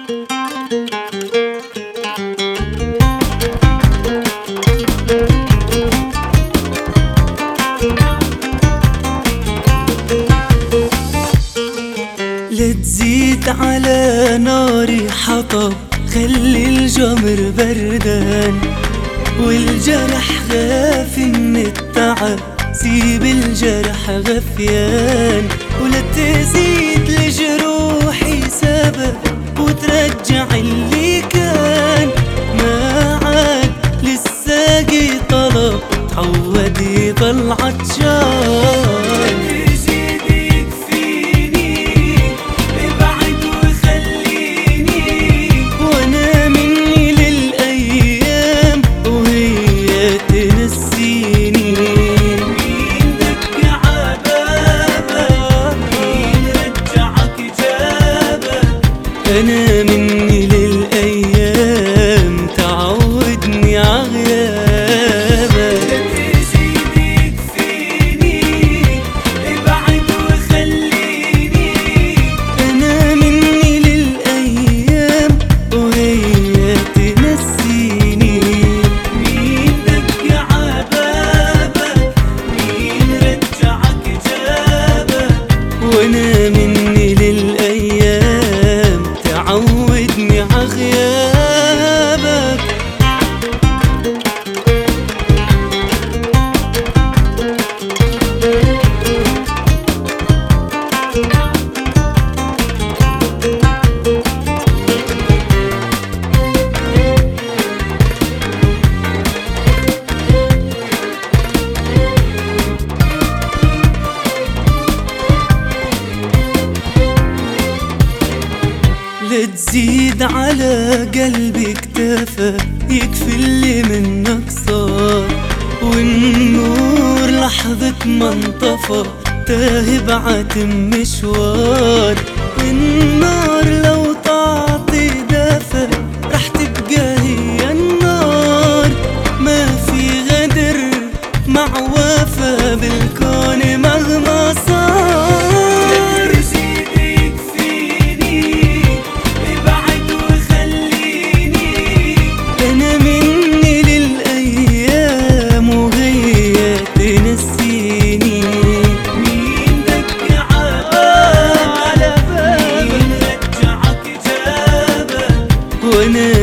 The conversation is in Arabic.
لا تزيد على ناري حطب، خلي الجمر بردان والجرح خاف من التعب، سيب الجرح غثيان. ولا تزيد لجروحي سبب وترجع اللي كان، ما عاد للساقي طلب تعود يضل عطشان. أنا مني للأيام تعودني عغيابك. لا تزيد يكفيني ابعد وخليني، أنا مني للأيام وهي تنسيني. مين دق عبابك، مين رجعك جابك، وأنا مني للأيام عودني عغيابك. لا تزيد على قلبي كتافة، يكفي اللي منك صار، والنور لحظة ما انطفى تاه بعتم مشوار. النار لو تعطي دافة رح تبقى هي النار، ما في غدر مع وفا بالكون مهما صار. وانا